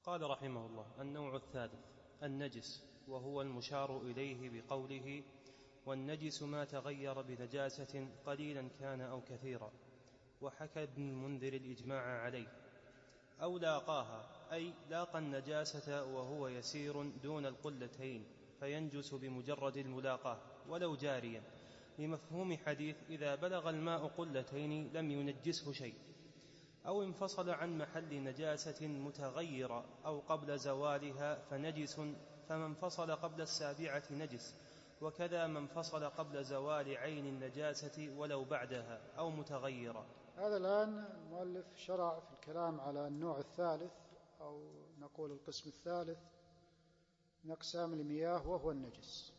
قال رحمه الله: النوع الثالث النجس، وهو المشار إليه بقوله: والنجس ما تغير بنجاسة قليلا كان أو كثيرا. وحكى ابن المنذر الإجماع عليه. أو لاقاها، أي لاقى النجاسة وهو يسير دون القلتين فينجس بمجرد الملاقاة ولو جاريا، لمفهوم حديث: إذا بلغ الماء قلتين لم ينجسه شيء. أو انفصل عن محل نجاسة متغيرة أو قبل زوالها فنجس، فمن انفصل قبل السابعة نجس، وكذا من انفصل قبل زوال عين النجاسة ولو بعدها أو متغيرة. هذا الآن المؤلف شرع في الكلام على النوع الثالث، أو نقول القسم الثالث من أقسام المياه، وهو النجس.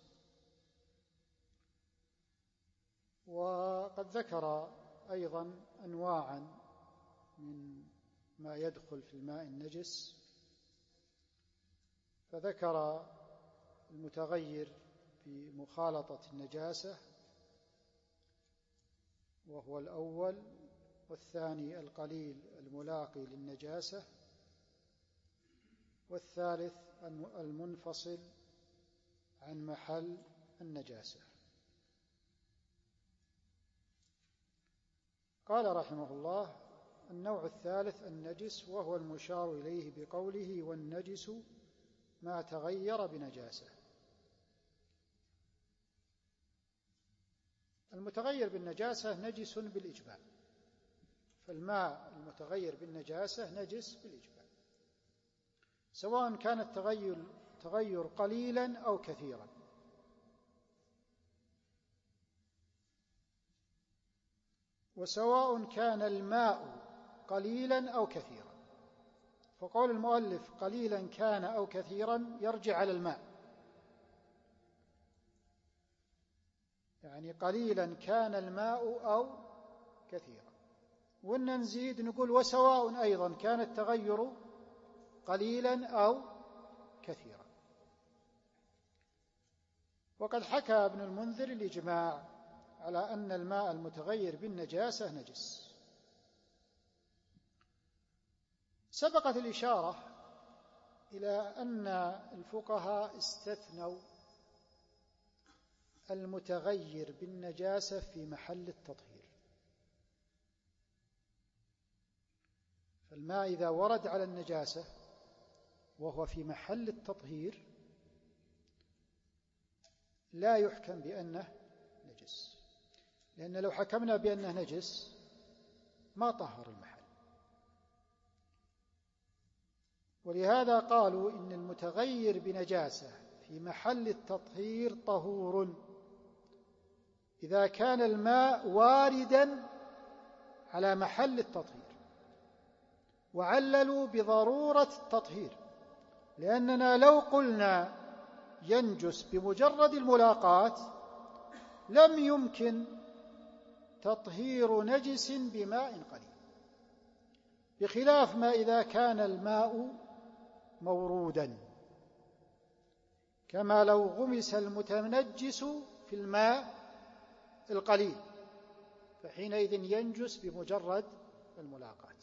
وقد ذكر أيضا أنواعا من ما يدخل في الماء النجس، فذكر المتغير بمخالطة النجاسة وهو الأول، والثاني القليل الملاقي للنجاسة، والثالث المنفصل عن محل النجاسة. قال رحمه الله: النوع الثالث النجس، وهو المشار إليه بقوله: والنجس ما تغير بنجاسة. المتغير بالنجاسة نجس بالإجماع، فالماء المتغير بالنجاسة نجس بالإجماع، سواء كان التغير قليلا أو كثيرا. وسواء كان الماء قليلا أو كثيرا، فقول المؤلف قليلا كان أو كثيرا يرجع على الماء، يعني قليلا كان الماء أو كثيرا. وإن نزيد نقول وسواء أيضا كان التغير قليلا أو كثيرا. وقد حكى ابن المنذر الإجماع على أن الماء المتغير بالنجاسة نجس. سبقت الإشارة إلى أن الفقهاء استثنوا المتغير بالنجاسة في محل التطهير، فالماء إذا ورد على النجاسة وهو في محل التطهير لا يحكم بأنه نجس، لأن لو حكمنا بأنه نجس ما طهر المحل. ولهذا قالوا إن المتغير بنجاسة في محل التطهير طهور إذا كان الماء واردا على محل التطهير، وعللوا بضرورة التطهير، لأننا لو قلنا ينجس بمجرد الملاقاة لم يمكن تطهير نجس بماء قليل، بخلاف ما إذا كان الماء مورودا، كما لو غمس المتنجس في الماء القليل فحينئذ ينجس بمجرد الملاقاة.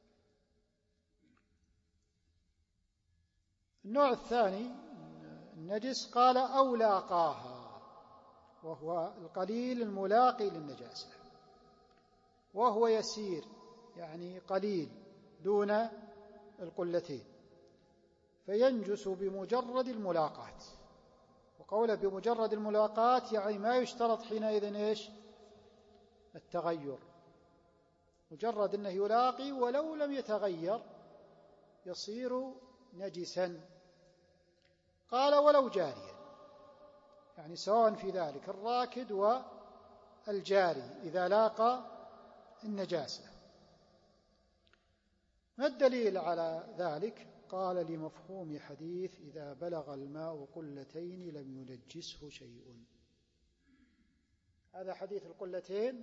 النوع الثاني النجس قال: أو لاقاها، وهو القليل الملاقي للنجاسة، وهو يسير يعني قليل دون القلتين، فينجس بمجرد الملاقاة. وقوله بمجرد الملاقاة يعني ما يشترط حينئذ إيش؟ التغير، مجرد أنه يلاقي ولو لم يتغير يصير نجسا. قال: ولو جاريا، يعني سواء في ذلك الراكد والجاري إذا لاقى النجاسة. ما الدليل على ذلك؟ قال: لمفهوم حديث: إذا بلغ الماء قلتين لم ينجسه شيء. هذا حديث القلتين،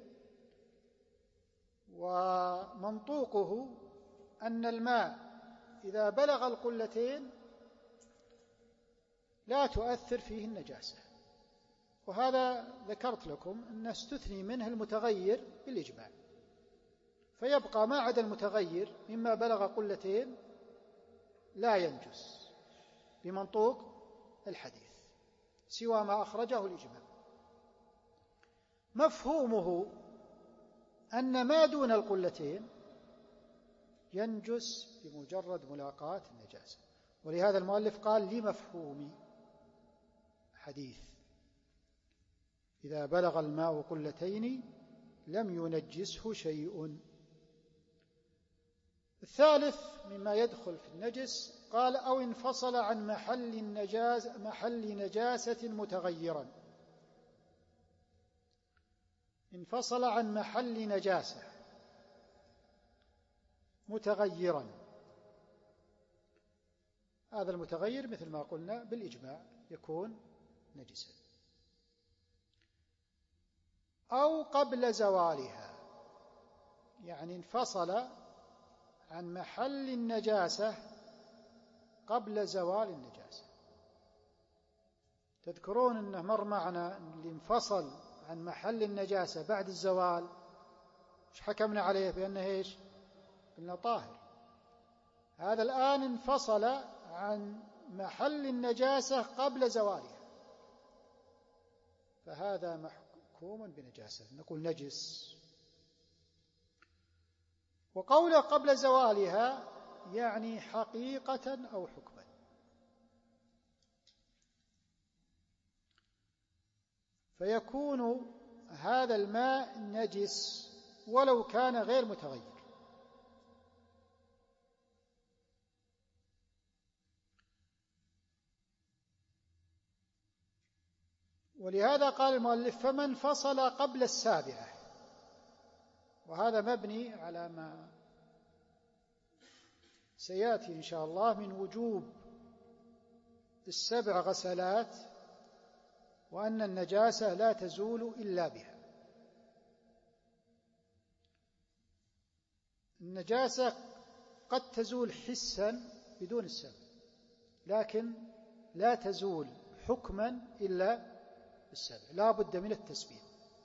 ومنطوقه أن الماء إذا بلغ القلتين لا تؤثر فيه النجاسة، وهذا ذكرت لكم أن استثني منه المتغير بالإجماع، فيبقى ما عدا المتغير مما بلغ قلتين لا ينجس بمنطوق الحديث سوى ما أخرجه الإجماع. مفهومه أن ما دون القلتين ينجس بمجرد ملاقاة النجاسة، ولهذا المؤلف قال لمفهوم حديث إذا بلغ الماء قلتين لم ينجسه شيء. الثالث مما يدخل في النجس قال أو انفصل عن محل نجاسة متغيرا. انفصل عن محل نجاسة متغيرا، هذا المتغير مثل ما قلنا بالإجماع يكون نجسا. أو قبل زوالها، يعني انفصل عن محل النجاسة قبل زوال النجاسة. تذكرون أنه مر معنا اللي انفصل عن محل النجاسة بعد الزوال مش حكمنا عليه بأنه إيش؟ قلنا طاهر. هذا الآن انفصل عن محل النجاسة قبل زوالها، فهذا محكوم بنجاسة، نقول نجس. وقوله قبل زوالها يعني حقيقة أو حكما. فيكون هذا الماء نجس ولو كان غير متغير. ولهذا قال المؤلف فمن فصل قبل السابعة، وهذا مبني على ما سيأتي إن شاء الله من وجوب 7 غسلات، وأن النجاسة لا تزول إلا بها. النجاسة قد تزول حسا بدون السبب، لكن لا تزول حكما إلا بالسبب، لا بد من التسبيب.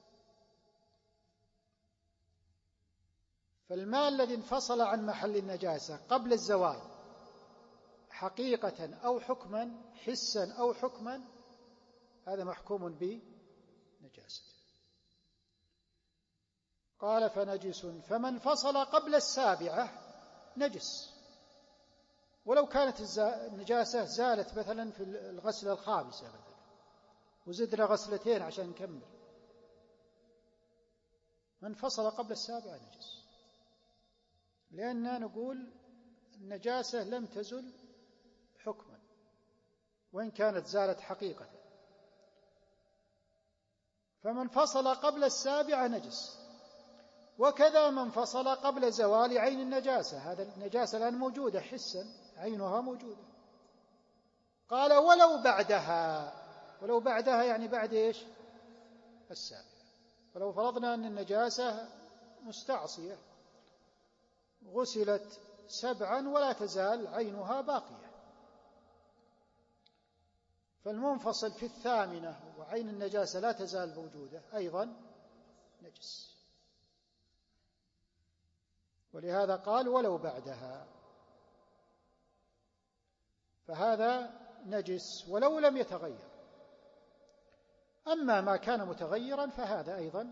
فالماء الذي انفصل عن محل النجاسة قبل الزوال حقيقة أو حكما، حسا أو حكما، هذا محكوم بنجاسة. قال فنجس فمن فصل قبل السابعة نجس، ولو كانت النجاسة زالت مثلا في الغسلة الخامسة مثلا وزدنا غسلتين عشان نكمل، من فصل قبل السابعة نجس، لأننا نقول النجاسة لم تزل حكما وإن كانت زالت حقيقة. فمن فصل قبل السابعة نجس، وكذا من فصل قبل زوال عين النجاسة. هذا النجاسة الآن موجودة حسا، عينها موجودة. قال ولو بعدها، ولو بعدها يعني بعد إيش؟ السابعة. ولو فرضنا أن النجاسة مستعصية غسلت 7 ولا تزال عينها باقية، فالمنفصل في 8 وعين النجاسة لا تزال موجودة أيضا نجس. ولهذا قال ولو بعدها، فهذا نجس ولو لم يتغير. أما ما كان متغيرا فهذا أيضا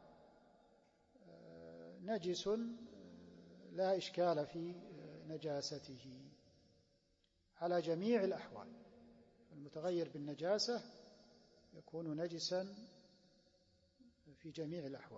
نجس لا إشكال في نجاسته على جميع الأحوال. المتغير بالنجاسة يكون نجسا في جميع الأحوال.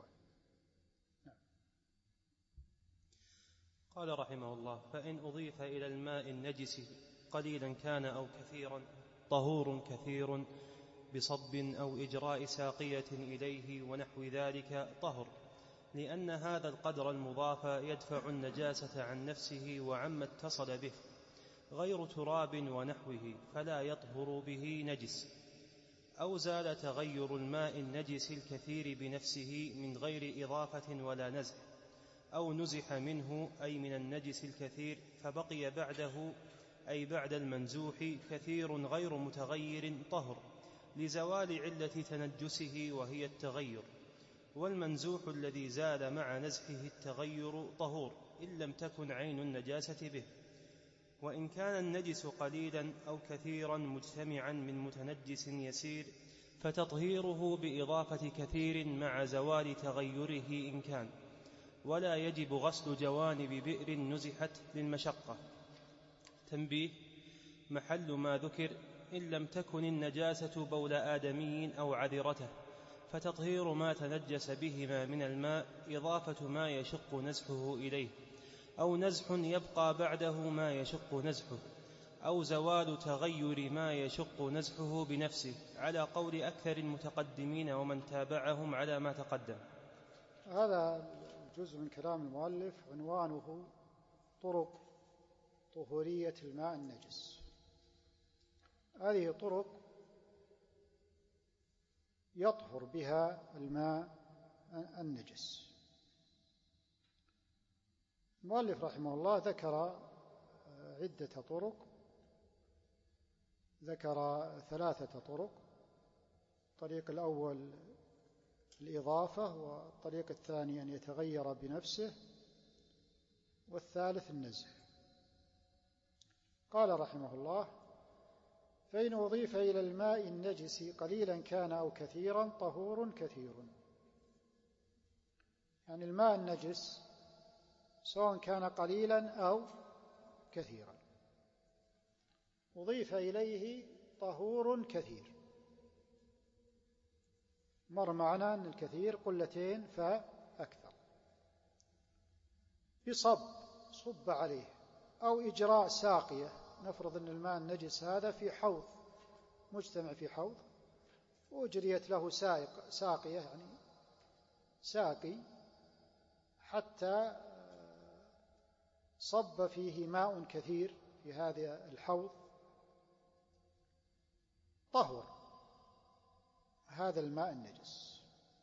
قال رحمه الله فإن أضيف إلى الماء النجس قليلا كان أو كثيرا طهور كثير بصب أو إجراء ساقية إليه ونحو ذلك طهر، لأن هذا القدر المضاف يدفع النجاسة عن نفسه وعما اتصل به غير تراب ونحوه، فلا يطهر به نجس. أو زال تغير الماء النجس الكثير بنفسه من غير إضافة ولا نزح، أو نزح منه أي من النجس الكثير فبقي بعده أي بعد المنزوح كثير غير متغير طهر، لزوال علة تنجسه وهي التغير. والمنزوح الذي زال مع نزحه التغير طهور إن لم تكن عين النجاسة به. وإن كان النجس قليلا أو كثيرا مجتمعا من متنجس يسير فتطهيره بإضافة كثير مع زوال تغيره إن كان، ولا يجب غسل جوانب بئر نزحت للمشقة. تنبيه: محل ما ذكر إن لم تكن النجاسة بول آدمي أو عذرته، فتطهير ما تنجس بهما من الماء إضافة ما يشق نزحه إليه، أو نزح يبقى بعده ما يشق نزحه، أو زوال تغير ما يشق نزحه بنفسه، على قول أكثر المتقدمين ومن تابعهم على ما تقدم. هذا الجزء من كلام المؤلف عنوانه طرق طهورية الماء النجس. هذه طرق يطهر بها الماء النجس. المؤلف رحمه الله ذكر عدة طرق، ذكر 3 طرق. الطريق الأول الإضافة، والطريق الثاني أن يتغير بنفسه، والثالث النزح. قال رحمه الله: فإن أضيف إلى الماء النجس قليلا كان أو كثيرا طهور كثير. يعني الماء النجس سواء كان قليلا أو كثيرا أضيف إليه طهور كثير. مر معنا أن الكثير قلتين فأكثر، صب عليه، أو إجراء ساقية. نفرض أن الماء النجس هذا في حوض، مجتمع في حوض، وأجريت له ساقية، يعني ساقي، حتى صب فيه ماء كثير في هذا الحوض، طهر هذا الماء النجس،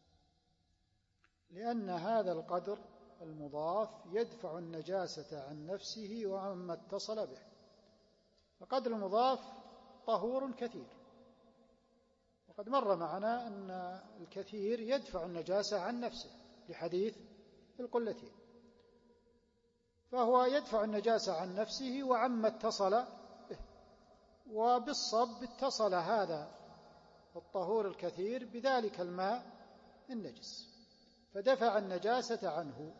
لأن هذا القدر المضاف يدفع النجاسة عن نفسه وعما اتصل به. القدر المضاف طهور كثير، وقد مر معنا أن الكثير يدفع النجاسة عن نفسه لحديث القلتين، فهو يدفع النجاسة عن نفسه وعما اتصل به. وبالصب اتصل هذا الطهور الكثير بذلك الماء النجس، فدفع النجاسة عنه.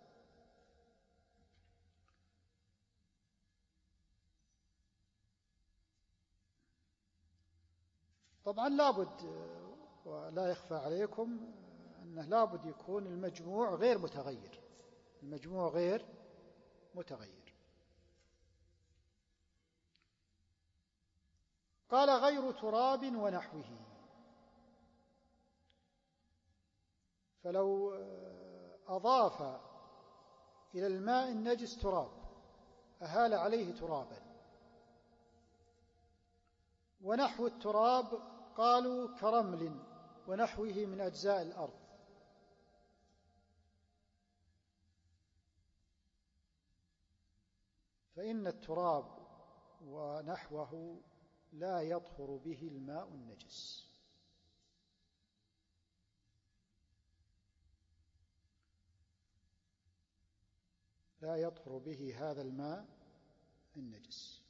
طبعا لابد، ولا يخفى عليكم أنه لابد يكون المجموع غير متغير، المجموع غير متغير. قال: غير تراب ونحوه. فلو أضاف إلى الماء النجس تراب، أهال عليه ترابا، ونحو التراب قالوا كرمل ونحوه من أجزاء الأرض، فإن التراب ونحوه لا يطهر به الماء النجس. لا يطهر به هذا الماء النجس.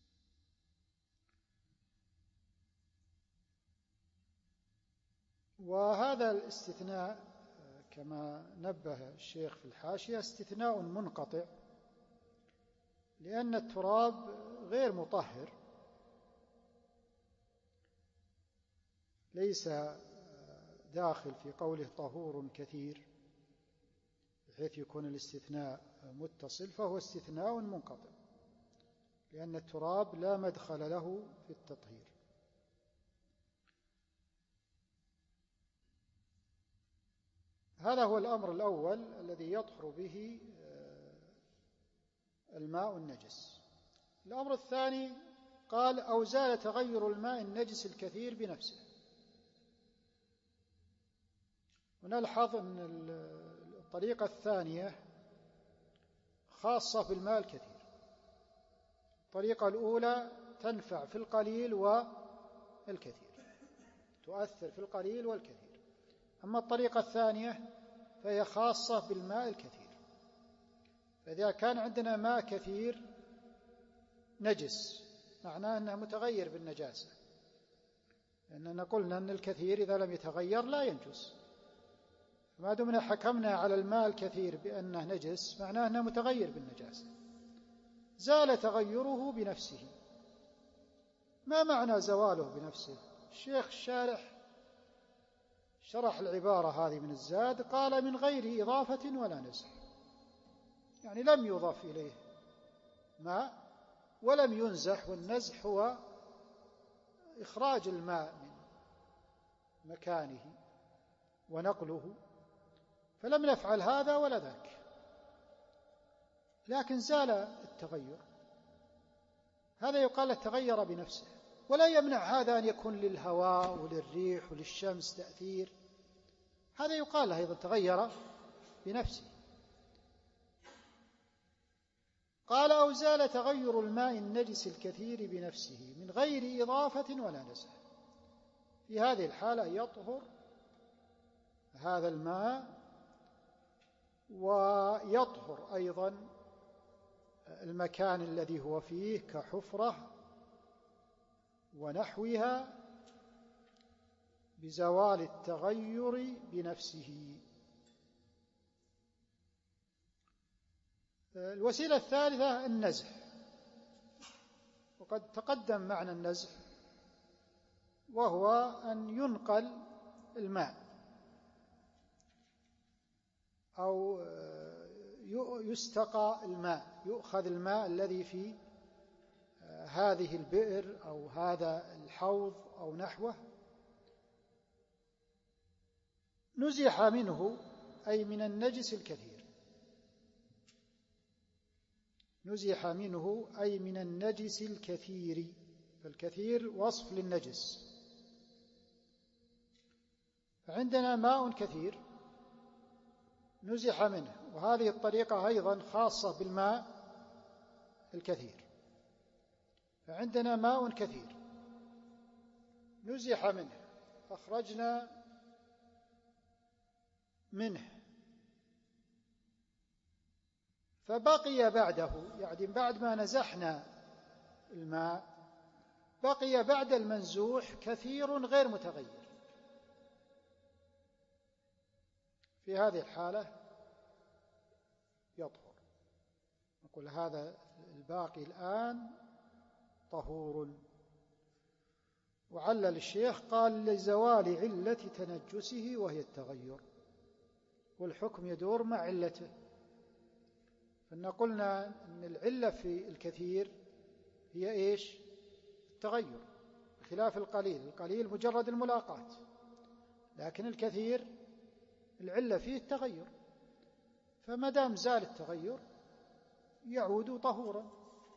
وهذا الاستثناء كما نبه الشيخ في الحاشية استثناء منقطع، لأن التراب غير مطهر، ليس داخل في قوله طهور كثير بحيث يكون الاستثناء متصل، فهو استثناء منقطع، لأن التراب لا مدخل له في التطهير. هذا هو الأمر الأول الذي يطهر به الماء النجس. الأمر الثاني قال: أو زال تغير الماء النجس الكثير بنفسه. ونلحظ أن الطريقة الثانية خاصة بالماء الكثير. الطريقة الأولى تنفع في القليل والكثير، تؤثر في القليل والكثير. أما الطريقة الثانية فهي خاصة بالماء الكثير. فإذا كان عندنا ماء كثير نجس معناه أنه متغير بالنجاسة، لأننا قلنا أن الكثير إذا لم يتغير لا ينجس، ما دمنا حكمنا على الماء الكثير بأنه نجس معناه أنه متغير بالنجاسة. زال تغيره بنفسه. ما معنى زواله بنفسه؟ الشيخ الشارح شرح العبارة هذه من الزاد، قال من غير إضافة ولا نزح، يعني لم يضاف إليه ماء ولم ينزح، والنزح هو إخراج الماء من مكانه ونقله، فلم نفعل هذا ولا ذاك، لكن زال التغير، هذا يقال له تغير بنفسه. ولا يمنع هذا أن يكون للهواء وللريح وللشمس تأثير، هذا يقال له أيضا تغير بنفسه. قال أو زال تغير الماء النجس الكثير بنفسه من غير إضافة ولا نزح، في هذه الحالة يطهر هذا الماء، ويطهر أيضا المكان الذي هو فيه كحفرة ونحوها بزوال التغير بنفسه. الوسيلة الثالثة النزح، وقد تقدم معنى النزح، وهو أن ينقل الماء أو يستقى الماء، يؤخذ الماء الذي في هذه البئر أو هذا الحوض أو نحوه، نزح منه أي من النجس الكثير، نزح منه أي من النجس الكثير، فالكثير وصف للنجس. فعندنا ماء كثير نزح منه، وهذه الطريقة أيضا خاصة بالماء الكثير. فعندنا ماء كثير نزح منه، أخرجنا منه، فبقي بعده، يعني بعد ما نزحنا الماء بقي بعد المنزوح كثير غير متغير، في هذه الحالة يطهر، نقول هذا الباقي الآن طهور. وعلل الشيخ قال لزوال علة تنجسه وهي التغير، والحكم يدور مع علته، فإن قلنا أن العلة في الكثير هي إيش؟ التغير، بخلاف القليل، القليل مجرد الملاقاة، لكن الكثير العلة فيه التغير، فما دام زال التغير يعود طهورا.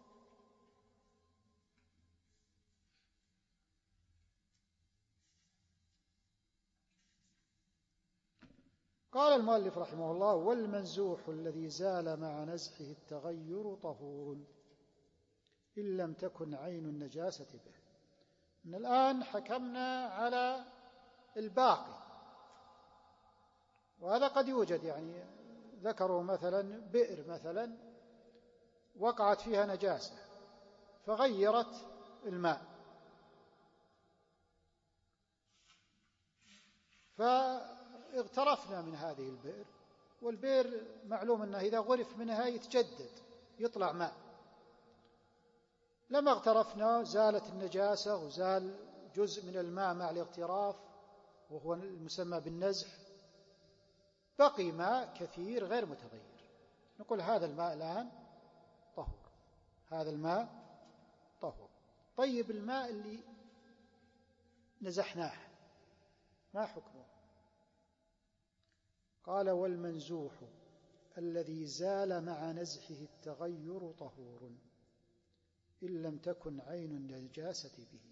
قال المؤلف رحمه الله: والمنزوح الذي زال مع نزحه التغير طهور إن لم تكن عين النجاسة به. من الآن حكمنا على الباقي، وهذا قد يوجد، يعني ذكروا مثلا بئر مثلا وقعت فيها نجاسة فغيرت الماء، فاغترفنا من هذه البئر، والبئر معلوم أنه إذا غرف منها يتجدد يطلع ماء، لما اغترفنا زالت النجاسة وزال جزء من الماء مع الاغتراف وهو المسمى بالنزح، بقي ماء كثير غير متغير، نقول هذا الماء الآن طهور، هذا الماء طهور. طيب الماء اللي نزحناه ما حكمه؟ قال: والمنزوح الذي زال مع نزحه التغير طهور إن لم تكن عين النجاسة به.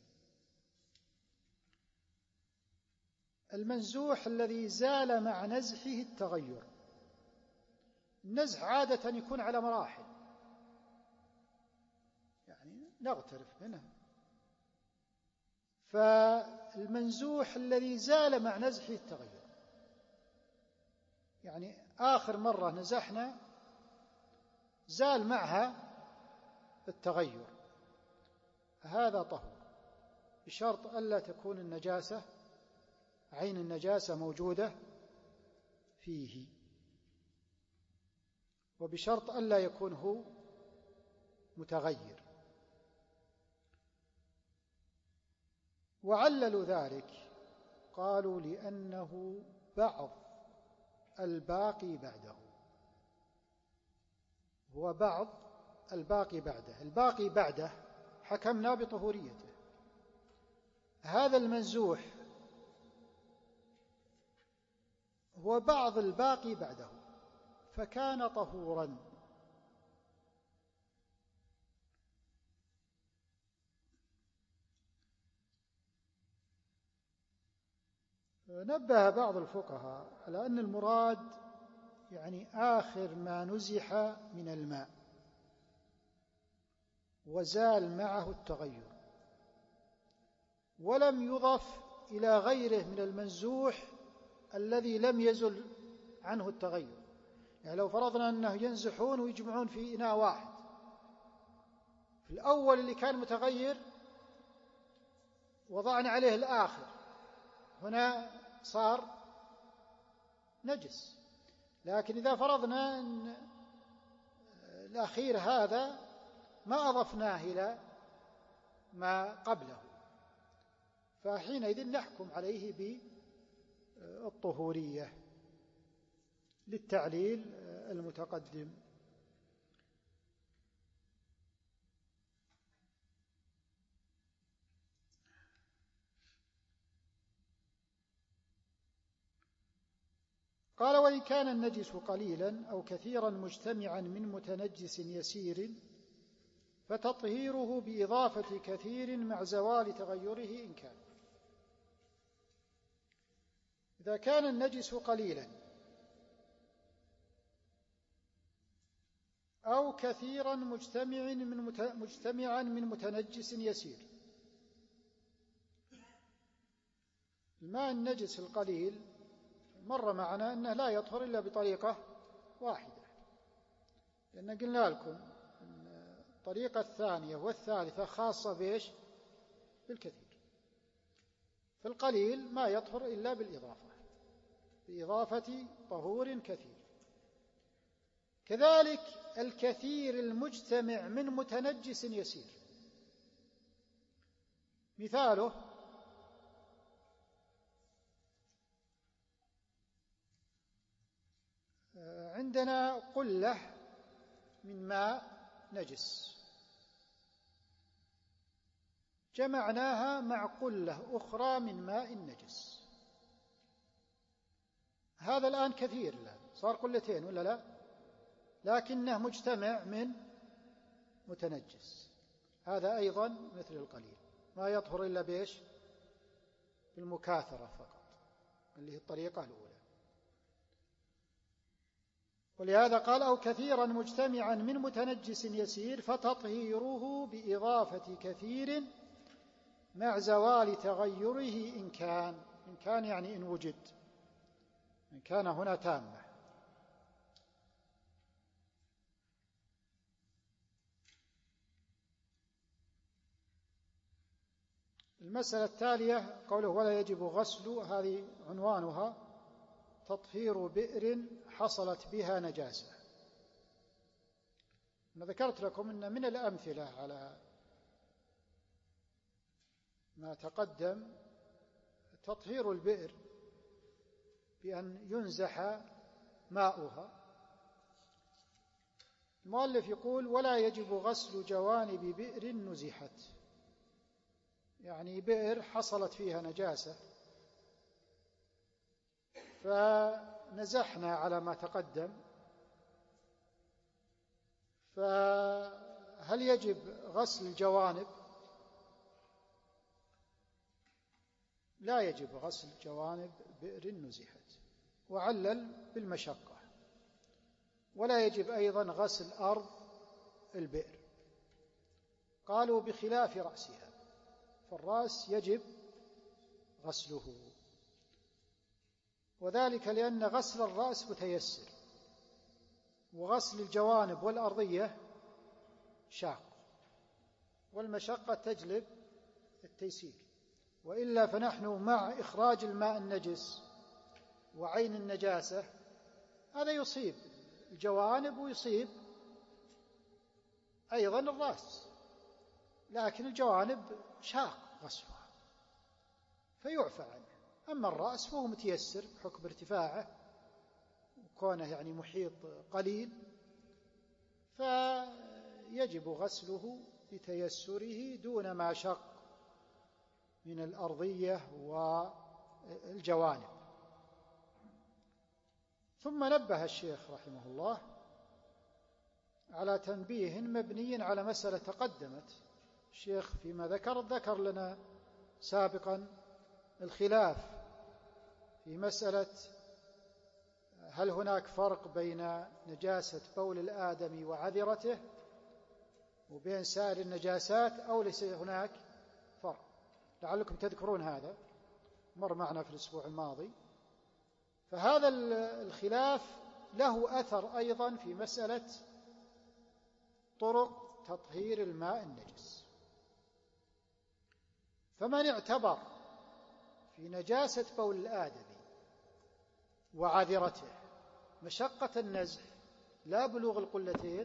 المنزوح الذي زال مع نزحه التغير، النزح عادة يكون على مراحل، يعني نغترف منه، فالمنزوح الذي زال مع نزحه التغير، يعني آخر مرة نزحنا زال معها التغير، هذا طهور، بشرط ألا تكون النجاسة عين النجاسة موجودة فيه، وبشرط ألا يكون هو متغير. وعللوا ذلك، قالوا لأنه بعض الباقي بعده، هو بعض الباقي بعده. الباقي بعده حكمنا بطهوريته، هذا المنزوح هو بعض الباقي بعده فكان طهورا. نبه بعض الفقهاء على أن المراد يعني آخر ما نزح من الماء وزال معه التغير، ولم يضف إلى غيره من المنزوح الذي لم يزل عنه التغير. يعني لو فرضنا أنه ينزحون ويجمعون في إناء واحد، في الأول اللي كان متغير وضعنا عليه الآخر، هنا صار نجس. لكن إذا فرضنا أن الأخير هذا ما أضفناه إلى ما قبله، فحينئذ نحكم عليه بالطهورية للتعليل المتقدم. قال: وإن كان النجس قليلا أو كثيرا مجتمعا من متنجس يسير فتطهيره بإضافة كثير مع زوال تغيره إن كان. إذا كان النجس قليلا أو كثيرا مجتمعا من متنجس يسير، الماء النجس القليل مر معنا أنه لا يطهر إلا بطريقة واحدة، لأن قلنا لكم أن الطريقة الثانية والثالثة خاصة بإيش؟ بالكثير. فالقليل ما يطهر إلا بإضافة طهور كثير. كذلك الكثير المجتمع من متنجس يسير، مثاله عندنا قلة من ماء نجس جمعناها مع قلة أخرى من ماء نجس، هذا الآن كثير، الآن صار قلتين ولا لا؟ لكنه مجتمع من متنجس، هذا أيضا مثل القليل ما يطهر إلا بإيش؟ بالمكاثرة فقط، اللي هي الطريقة الأولى. ولهذا قال: أو كثيرا مجتمعا من متنجس يسير فتطهيره بإضافة كثير مع زوال تغيره إن كان يعني إن وجد، إن كان هنا تامة. المسألة التالية قوله: ولا يجب غسل، هذه عنوانها تطهير بئر حصلت بها نجاسة. أنا ذكرت لكم أن من الأمثلة على ما تقدم تطهير البئر بأن ينزح ماؤها. المؤلف يقول: ولا يجب غسل جوانب بئر نزحت، يعني بئر حصلت فيها نجاسة فنزحنا على ما تقدم، فهل يجب غسل الجوانب؟ لا يجب غسل جوانب بئر نزحت، وعلل بالمشقة. ولا يجب أيضا غسل أرض البئر، قالوا بخلاف رأسها، فالرأس يجب غسله، وذلك لأن غسل الرأس متيسر، وغسل الجوانب والأرضية شاق. والمشقة تجلب التيسير. وإلا فنحن مع إخراج الماء النجس وعين النجاسة هذا يصيب الجوانب ويصيب أيضا الرأس، لكن الجوانب شاق غسلها فيعفى عنه، أما الرأس فهو متيسر بحكم ارتفاعه وكونه يعني محيط قليل، فيجب غسله لتيسره دون ما شق من الأرضية والجوانب. ثم نبه الشيخ رحمه الله على تنبيه مبني على مسألة تقدمت. الشيخ فيما ذكر لنا سابقا الخلاف في مسألة هل هناك فرق بين نجاسة بول الآدمي وعذرته وبين سائر النجاسات أو ليس هناك فرق. لعلكم تذكرون هذا، مر معنا في الأسبوع الماضي. فهذا الخلاف له أثر أيضا في مسألة طرق تطهير الماء النجس. فمن اعتبر في نجاسة بول الآدمي وعذرته مشقة النزح لا بلوغ القلتين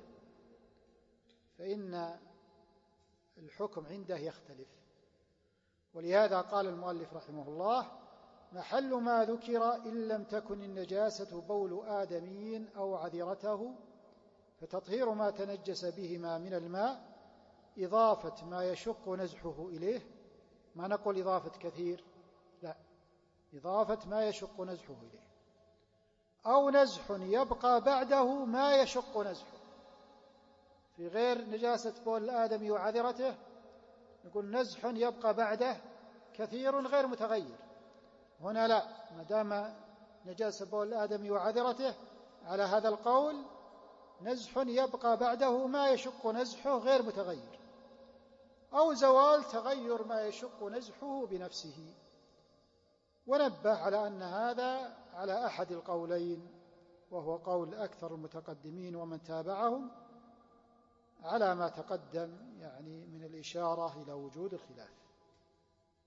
فإن الحكم عنده يختلف. ولهذا قال المؤلف رحمه الله: محل ما ذكر إن لم تكن النجاسة بول آدمي أو عذرته فتطهير ما تنجس بهما من الماء إضافة ما يشق نزحه إليه. ما نقول إضافة كثير، لا، إضافة ما يشق نزحه إليه، أو نزح يبقى بعده ما يشق نزحه. في غير نجاسة بول الآدمي وعذرته نقول نزح يبقى بعده كثير غير متغير. هنا لا، ما دام نجاسة بول الآدمي وعذرته على هذا القول نزح يبقى بعده ما يشق نزحه غير متغير، أو زوال تغير ما يشق نزحه بنفسه. ونبه على أن هذا على أحد القولين، وهو قول أكثر المتقدمين ومن تابعهم على ما تقدم يعني من الإشارة إلى وجود الخلاف.